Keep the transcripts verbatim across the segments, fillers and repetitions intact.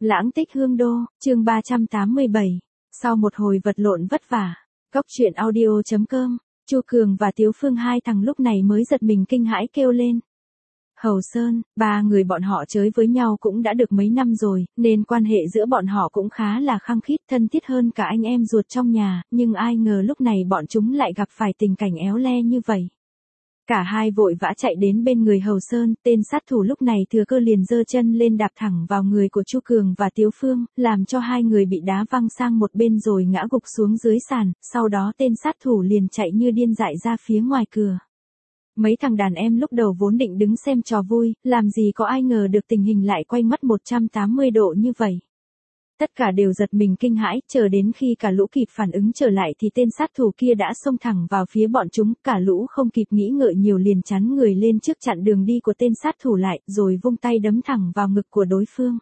Lãng tích hương đô, chương ba trăm tám mươi bảy. Sau một hồi vật lộn vất vả, Cóc truyện audio chấm com, Chu Cường và Tiếu Phương hai thằng lúc này mới giật mình kinh hãi kêu lên. Hầu Sơn, ba người bọn họ chơi với nhau cũng đã được mấy năm rồi, nên quan hệ giữa bọn họ cũng khá là khăng khít, thân thiết hơn cả anh em ruột trong nhà, nhưng ai ngờ lúc này bọn chúng lại gặp phải tình cảnh éo le như vậy. Cả hai vội vã chạy đến bên người Hầu Sơn, tên sát thủ lúc này thừa cơ liền giơ chân lên đạp thẳng vào người của Chu Cường và Tiếu Phương, làm cho hai người bị đá văng sang một bên rồi ngã gục xuống dưới sàn, sau đó tên sát thủ liền chạy như điên dại ra phía ngoài cửa. Mấy thằng đàn em lúc đầu vốn định đứng xem trò vui, làm gì có ai ngờ được tình hình lại quay mất một trăm tám mươi độ như vậy. Tất cả đều giật mình kinh hãi, chờ đến khi cả lũ kịp phản ứng trở lại thì tên sát thủ kia đã xông thẳng vào phía bọn chúng, cả lũ không kịp nghĩ ngợi nhiều liền chắn người lên trước chặn đường đi của tên sát thủ lại, rồi vung tay đấm thẳng vào ngực của đối phương.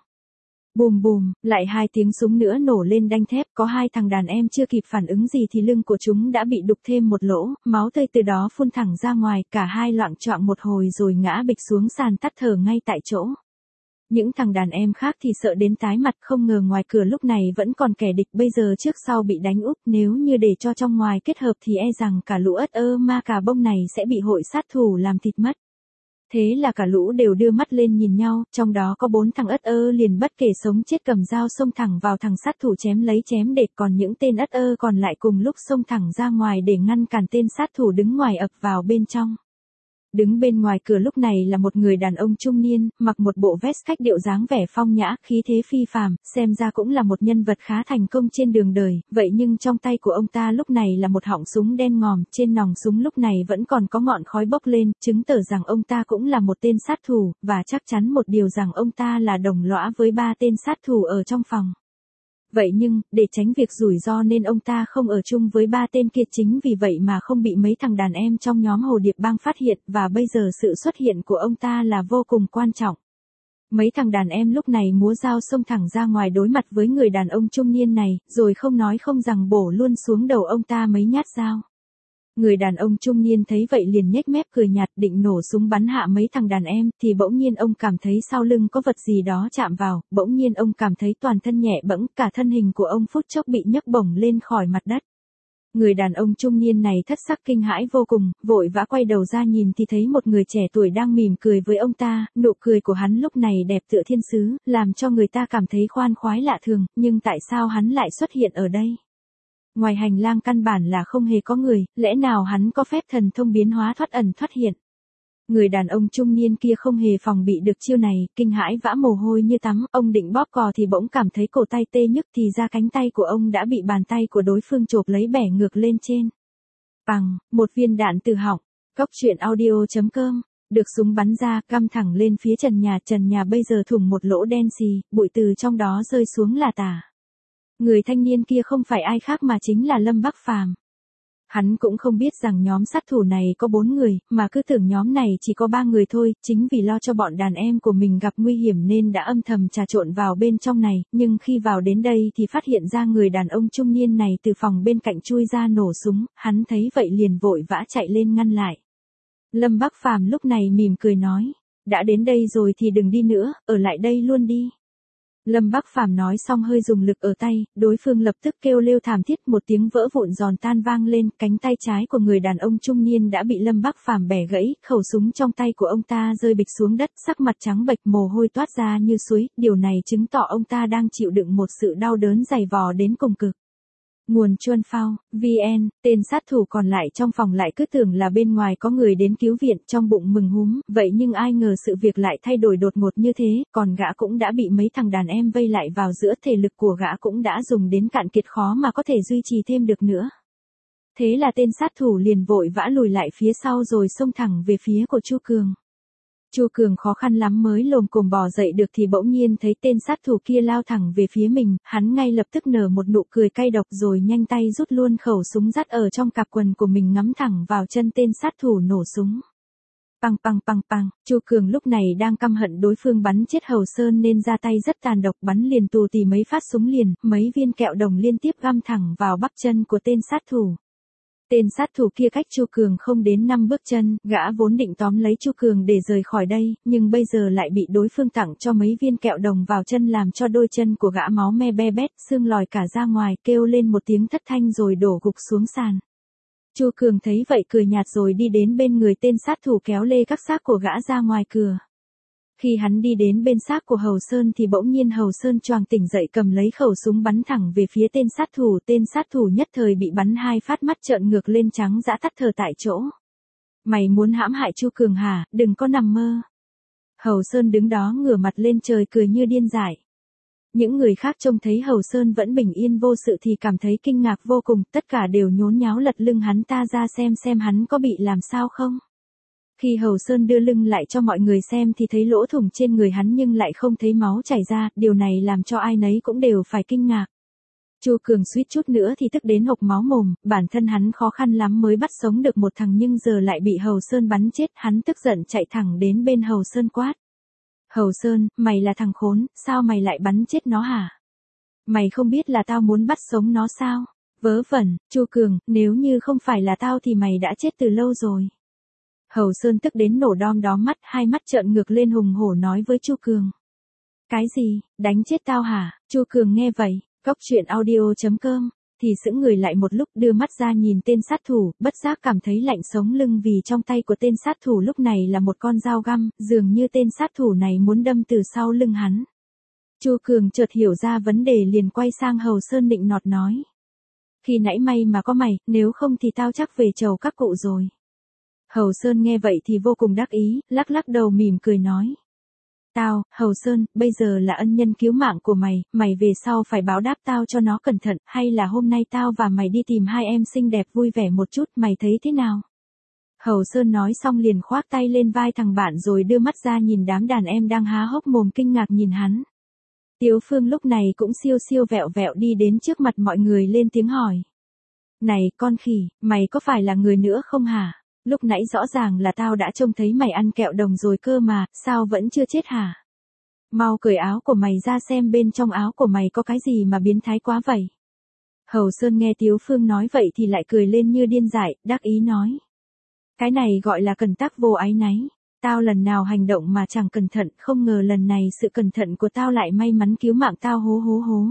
Bùm bùm, lại hai tiếng súng nữa nổ lên đanh thép, có hai thằng đàn em chưa kịp phản ứng gì thì lưng của chúng đã bị đục thêm một lỗ, máu tươi từ đó phun thẳng ra ngoài, cả hai loạng choạng một hồi rồi ngã bịch xuống sàn tắt thở ngay tại chỗ. Những thằng đàn em khác thì sợ đến tái mặt, không ngờ ngoài cửa lúc này vẫn còn kẻ địch, bây giờ trước sau bị đánh úp, nếu như để cho trong ngoài kết hợp thì e rằng cả lũ ất ơ ma cà bông này sẽ bị hội sát thủ làm thịt mất. Thế là cả lũ đều đưa mắt lên nhìn nhau, trong đó có bốn thằng ất ơ liền bất kể sống chết cầm dao xông thẳng vào thằng sát thủ chém lấy chém để, còn những tên ất ơ còn lại cùng lúc xông thẳng ra ngoài để ngăn cản tên sát thủ đứng ngoài ập vào bên trong. Đứng bên ngoài cửa lúc này là một người đàn ông trung niên, mặc một bộ vest cách điệu dáng vẻ phong nhã, khí thế phi phàm, xem ra cũng là một nhân vật khá thành công trên đường đời, vậy nhưng trong tay của ông ta lúc này là một họng súng đen ngòm, trên nòng súng lúc này vẫn còn có ngọn khói bốc lên, chứng tỏ rằng ông ta cũng là một tên sát thủ, và chắc chắn một điều rằng ông ta là đồng lõa với ba tên sát thủ ở trong phòng. Vậy nhưng, để tránh việc rủi ro nên ông ta không ở chung với ba tên kia, chính vì vậy mà không bị mấy thằng đàn em trong nhóm Hồ Điệp Bang phát hiện, và bây giờ sự xuất hiện của ông ta là vô cùng quan trọng. Mấy thằng đàn em lúc này múa dao xông thẳng ra ngoài đối mặt với người đàn ông trung niên này, rồi không nói không rằng bổ luôn xuống đầu ông ta mấy nhát dao. Người đàn ông trung niên thấy vậy liền nhếch mép cười nhạt, định nổ súng bắn hạ mấy thằng đàn em, thì bỗng nhiên ông cảm thấy sau lưng có vật gì đó chạm vào, bỗng nhiên ông cảm thấy toàn thân nhẹ bẫng, cả thân hình của ông phút chốc bị nhấc bổng lên khỏi mặt đất. Người đàn ông trung niên này thất sắc kinh hãi vô cùng, vội vã quay đầu ra nhìn thì thấy một người trẻ tuổi đang mỉm cười với ông ta, nụ cười của hắn lúc này đẹp tựa thiên sứ, làm cho người ta cảm thấy khoan khoái lạ thường, nhưng tại sao hắn lại xuất hiện ở đây? Ngoài hành lang căn bản là không hề có người, lẽ nào hắn có phép thần thông biến hóa thoát ẩn thoát hiện? Người đàn ông trung niên kia không hề phòng bị được chiêu này, kinh hãi vã mồ hôi như tắm, ông định bóp cò thì bỗng cảm thấy cổ tay tê nhức, thì ra cánh tay của ông đã bị bàn tay của đối phương chộp lấy bẻ ngược lên trên. Bằng, một viên đạn từ họng. Cóc truyện audio chấm com. Được súng bắn ra, căm thẳng lên phía trần nhà, trần nhà bây giờ thủng một lỗ đen xì, bụi từ trong đó rơi xuống là tả. Người thanh niên kia không phải ai khác mà chính là Lâm Bắc Phàm. Hắn cũng không biết rằng nhóm sát thủ này có bốn người, mà cứ tưởng nhóm này chỉ có ba người thôi, chính vì lo cho bọn đàn em của mình gặp nguy hiểm nên đã âm thầm trà trộn vào bên trong này, nhưng khi vào đến đây thì phát hiện ra người đàn ông trung niên này từ phòng bên cạnh chui ra nổ súng, hắn thấy vậy liền vội vã chạy lên ngăn lại. Lâm Bắc Phàm lúc này mỉm cười nói, đã đến đây rồi thì đừng đi nữa, ở lại đây luôn đi. Lâm Bắc Phàm nói xong hơi dùng lực ở tay, đối phương lập tức kêu lêu thảm thiết, một tiếng vỡ vụn giòn tan vang lên, cánh tay trái của người đàn ông trung niên đã bị Lâm Bắc Phàm bẻ gãy, khẩu súng trong tay của ông ta rơi bịch xuống đất, sắc mặt trắng bệch, mồ hôi toát ra như suối, điều này chứng tỏ ông ta đang chịu đựng một sự đau đớn dày vò đến cùng cực. Nguồn Chuan Phao, vê en, tên sát thủ còn lại trong phòng lại cứ tưởng là bên ngoài có người đến cứu viện, trong bụng mừng húm, vậy nhưng ai ngờ sự việc lại thay đổi đột ngột như thế, còn gã cũng đã bị mấy thằng đàn em vây lại vào giữa, thể lực của gã cũng đã dùng đến cạn kiệt, khó mà có thể duy trì thêm được nữa. Thế là tên sát thủ liền vội vã lùi lại phía sau rồi xông thẳng về phía của Chu Cường. Chu Cường khó khăn lắm mới lồm cồm bò dậy được thì bỗng nhiên thấy tên sát thủ kia lao thẳng về phía mình, hắn ngay lập tức nở một nụ cười cay độc rồi nhanh tay rút luôn khẩu súng dắt ở trong cặp quần của mình ngắm thẳng vào chân tên sát thủ nổ súng. Păng păng păng păng, Chu Cường lúc này đang căm hận đối phương bắn chết Hầu Sơn nên ra tay rất tàn độc, bắn liền tù tì mấy phát súng liền, mấy viên kẹo đồng liên tiếp găm thẳng vào bắp chân của tên sát thủ. Tên sát thủ kia cách Chu Cường không đến năm bước chân, gã vốn định tóm lấy Chu Cường để rời khỏi đây, nhưng bây giờ lại bị đối phương tặng cho mấy viên kẹo đồng vào chân làm cho đôi chân của gã máu me be bét, xương lòi cả ra ngoài, kêu lên một tiếng thất thanh rồi đổ gục xuống sàn. Chu Cường thấy vậy cười nhạt rồi đi đến bên người tên sát thủ kéo lê các xác của gã ra ngoài cửa. Khi hắn đi đến bên xác của Hầu Sơn thì bỗng nhiên Hầu Sơn choàng tỉnh dậy cầm lấy khẩu súng bắn thẳng về phía tên sát thủ. Tên sát thủ nhất thời bị bắn hai phát, mắt trợn ngược lên trắng dã tắt thở tại chỗ. Mày muốn hãm hại Chu Cường hả? Đừng có nằm mơ. Hầu Sơn đứng đó ngửa mặt lên trời cười như điên dại. Những người khác trông thấy Hầu Sơn vẫn bình yên vô sự thì cảm thấy kinh ngạc vô cùng, tất cả đều nhốn nháo lật lưng hắn ta ra xem xem hắn có bị làm sao không. Khi Hầu Sơn đưa lưng lại cho mọi người xem thì thấy lỗ thủng trên người hắn nhưng lại không thấy máu chảy ra, điều này làm cho ai nấy cũng đều phải kinh ngạc. Chu Cường suýt chút nữa thì tức đến hộc máu mồm, bản thân hắn khó khăn lắm mới bắt sống được một thằng nhưng giờ lại bị Hầu Sơn bắn chết, hắn tức giận chạy thẳng đến bên Hầu Sơn quát. Hầu Sơn, mày là thằng khốn, sao mày lại bắn chết nó hả? Mày không biết là tao muốn bắt sống nó sao? Vớ vẩn, Chu Cường, nếu như không phải là tao thì mày đã chết từ lâu rồi. Hầu Sơn tức đến nổ đom đóm mắt, hai mắt trợn ngược lên hùng hổ nói với Chu Cường. Cái gì, đánh chết tao hả? Chu Cường nghe vậy, cóc truyện audio chấm com, thì sững người lại một lúc đưa mắt ra nhìn tên sát thủ, bất giác cảm thấy lạnh sống lưng vì trong tay của tên sát thủ lúc này là một con dao găm, dường như tên sát thủ này muốn đâm từ sau lưng hắn. Chu Cường chợt hiểu ra vấn đề liền quay sang Hầu Sơn nịnh nọt nói. Khi nãy may mà có mày, nếu không thì tao chắc về chầu các cụ rồi. Hầu Sơn nghe vậy thì vô cùng đắc ý, lắc lắc đầu mỉm cười nói. Tao, Hầu Sơn, bây giờ là ân nhân cứu mạng của mày, mày về sau phải báo đáp tao cho nó cẩn thận, hay là hôm nay tao và mày đi tìm hai em xinh đẹp vui vẻ một chút, mày thấy thế nào? Hầu Sơn nói xong liền khoác tay lên vai thằng bạn rồi đưa mắt ra nhìn đám đàn em đang há hốc mồm kinh ngạc nhìn hắn. Tiếu Phương lúc này cũng siêu siêu vẹo vẹo đi đến trước mặt mọi người lên tiếng hỏi. Này con khỉ, mày có phải là người nữa không hả? Lúc nãy rõ ràng là tao đã trông thấy mày ăn kẹo đồng rồi cơ mà, sao vẫn chưa chết hả? Mau cởi áo của mày ra xem bên trong áo của mày có cái gì mà biến thái quá vậy. Hầu Sơn nghe Tiếu Phương nói vậy thì lại cười lên như điên dại, đắc ý nói. Cái này gọi là cẩn tắc vô áy náy. Tao lần nào hành động mà chẳng cẩn thận, không ngờ lần này sự cẩn thận của tao lại may mắn cứu mạng tao hố hố hố.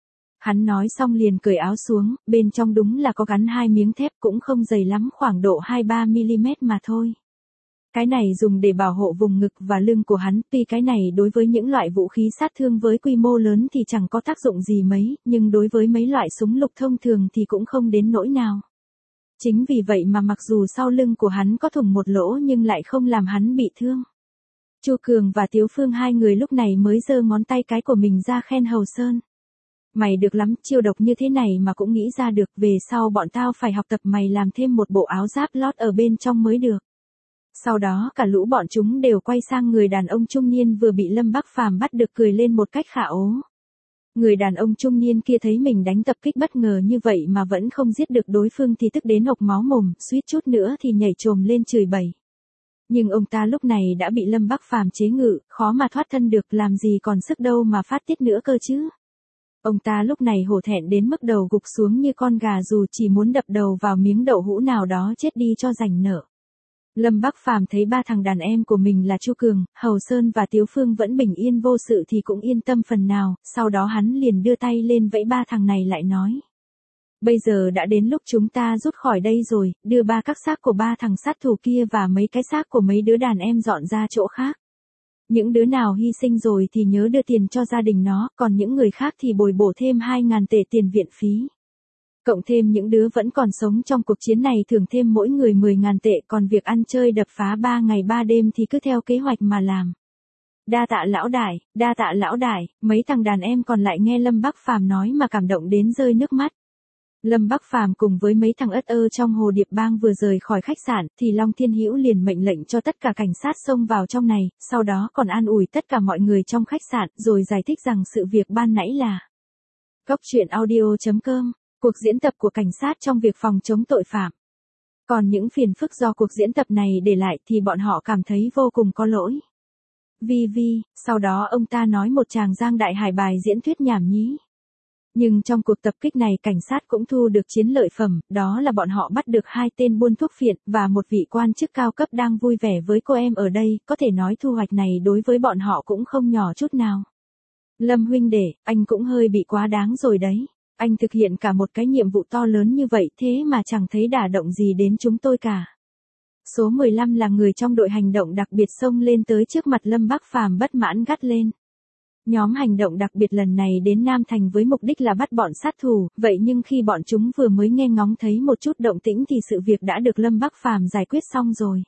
Hắn nói xong liền cởi áo xuống, bên trong đúng là có gắn hai miếng thép cũng không dày lắm, khoảng độ hai ba mi-li-mét mà thôi. Cái này dùng để bảo hộ vùng ngực và lưng của hắn, tuy cái này đối với những loại vũ khí sát thương với quy mô lớn thì chẳng có tác dụng gì mấy, nhưng đối với mấy loại súng lục thông thường thì cũng không đến nỗi nào. Chính vì vậy mà mặc dù sau lưng của hắn có thủng một lỗ nhưng lại không làm hắn bị thương. Chu Cường và Tiếu Phương hai người lúc này mới giơ ngón tay cái của mình ra khen Hầu Sơn. Mày được lắm, chiêu độc như thế này mà cũng nghĩ ra được, về sau bọn tao phải học tập mày làm thêm một bộ áo giáp lót ở bên trong mới được. Sau đó cả lũ bọn chúng đều quay sang người đàn ông trung niên vừa bị Lâm Bắc Phàm bắt được cười lên một cách khả ố. Người đàn ông trung niên kia thấy mình đánh tập kích bất ngờ như vậy mà vẫn không giết được đối phương thì tức đến hộc máu mồm, suýt chút nữa thì nhảy chồm lên chửi bậy. Nhưng ông ta lúc này đã bị Lâm Bắc Phàm chế ngự, khó mà thoát thân được, làm gì còn sức đâu mà phát tiết nữa cơ chứ. Ông ta lúc này hổ thẹn đến mức đầu gục xuống như con gà, dù chỉ muốn đập đầu vào miếng đậu hũ nào đó chết đi cho rảnh nợ. Lâm Bắc Phàm thấy ba thằng đàn em của mình là Chu Cường, Hầu Sơn và Tiếu Phương vẫn bình yên vô sự thì cũng yên tâm phần nào, sau đó hắn liền đưa tay lên vẫy ba thằng này lại nói. Bây giờ đã đến lúc chúng ta rút khỏi đây rồi, đưa ba các xác của ba thằng sát thủ kia và mấy cái xác của mấy đứa đàn em dọn ra chỗ khác. Những đứa nào hy sinh rồi thì nhớ đưa tiền cho gia đình nó, còn những người khác thì bồi bổ thêm hai ngàn tệ tiền viện phí. Cộng thêm những đứa vẫn còn sống trong cuộc chiến này thưởng thêm mỗi người mười ngàn tệ, còn việc ăn chơi đập phá ba ngày ba đêm thì cứ theo kế hoạch mà làm. Đa tạ lão đại, đa tạ lão đại, mấy thằng đàn em còn lại nghe Lâm Bắc Phàm nói mà cảm động đến rơi nước mắt. Lâm Bắc Phàm cùng với mấy thằng ất ơ trong Hồ Điệp Bang vừa rời khỏi khách sạn thì Long Thiên Hữu liền mệnh lệnh cho tất cả cảnh sát xông vào trong này, sau đó còn an ủi tất cả mọi người trong khách sạn rồi giải thích rằng sự việc ban nãy là cóc truyện audio chấm com, cuộc diễn tập của cảnh sát trong việc phòng chống tội phạm. Còn những phiền phức do cuộc diễn tập này để lại thì bọn họ cảm thấy vô cùng có lỗi. Vi vi, sau đó ông ta nói một tràng giang đại hải bài diễn thuyết nhảm nhí. Nhưng trong cuộc tập kích này cảnh sát cũng thu được chiến lợi phẩm, đó là bọn họ bắt được hai tên buôn thuốc phiện, và một vị quan chức cao cấp đang vui vẻ với cô em ở đây, có thể nói thu hoạch này đối với bọn họ cũng không nhỏ chút nào. Lâm huynh đệ, anh cũng hơi bị quá đáng rồi đấy. Anh thực hiện cả một cái nhiệm vụ to lớn như vậy thế mà chẳng thấy đả động gì đến chúng tôi cả. Số mười lăm là người trong đội hành động đặc biệt xông lên tới trước mặt Lâm Bắc Phàm bất mãn gắt lên. Nhóm hành động đặc biệt lần này đến Nam Thành với mục đích là bắt bọn sát thủ, vậy nhưng khi bọn chúng vừa mới nghe ngóng thấy một chút động tĩnh thì sự việc đã được Lâm Bắc Phàm giải quyết xong rồi.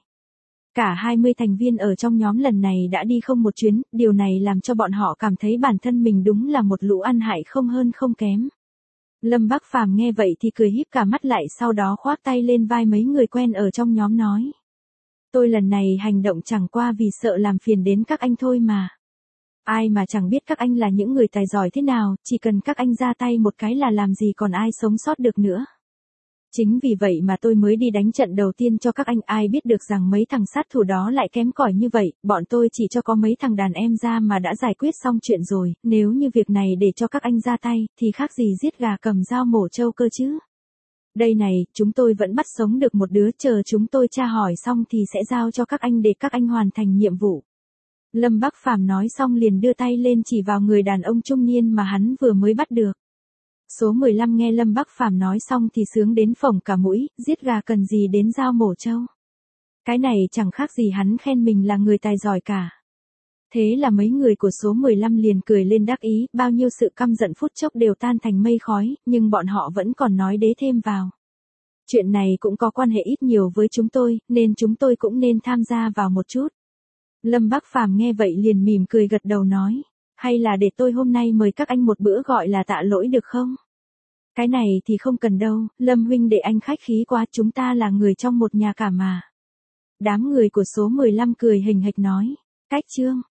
Cả hai mươi thành viên ở trong nhóm lần này đã đi không một chuyến, điều này làm cho bọn họ cảm thấy bản thân mình đúng là một lũ ăn hại không hơn không kém. Lâm Bắc Phàm nghe vậy thì cười híp cả mắt lại, sau đó khoác tay lên vai mấy người quen ở trong nhóm nói. Tôi lần này hành động chẳng qua vì sợ làm phiền đến các anh thôi mà. Ai mà chẳng biết các anh là những người tài giỏi thế nào, chỉ cần các anh ra tay một cái là làm gì còn ai sống sót được nữa. Chính vì vậy mà tôi mới đi đánh trận đầu tiên cho các anh, ai biết được rằng mấy thằng sát thủ đó lại kém cỏi như vậy, bọn tôi chỉ cho có mấy thằng đàn em ra mà đã giải quyết xong chuyện rồi, nếu như việc này để cho các anh ra tay, thì khác gì giết gà cầm dao mổ trâu cơ chứ. Đây này, chúng tôi vẫn bắt sống được một đứa, chờ chúng tôi tra hỏi xong thì sẽ giao cho các anh để các anh hoàn thành nhiệm vụ. Lâm Bắc Phàm nói xong liền đưa tay lên chỉ vào người đàn ông trung niên mà hắn vừa mới bắt được. Số mười lăm nghe Lâm Bắc Phàm nói xong thì sướng đến phồng cả mũi, giết gà cần gì đến dao mổ trâu. Cái này chẳng khác gì hắn khen mình là người tài giỏi cả. Thế là mấy người của số mười lăm liền cười lên đắc ý, bao nhiêu sự căm giận phút chốc đều tan thành mây khói, nhưng bọn họ vẫn còn nói đế thêm vào. Chuyện này cũng có quan hệ ít nhiều với chúng tôi, nên chúng tôi cũng nên tham gia vào một chút. Lâm Bắc Phàm nghe vậy liền mỉm cười gật đầu nói, hay là để tôi hôm nay mời các anh một bữa gọi là tạ lỗi được không? Cái này thì không cần đâu, Lâm huynh để anh khách khí quá, chúng ta là người trong một nhà cả mà. Đám người của số mười lăm cười hình hạch nói, cách chương.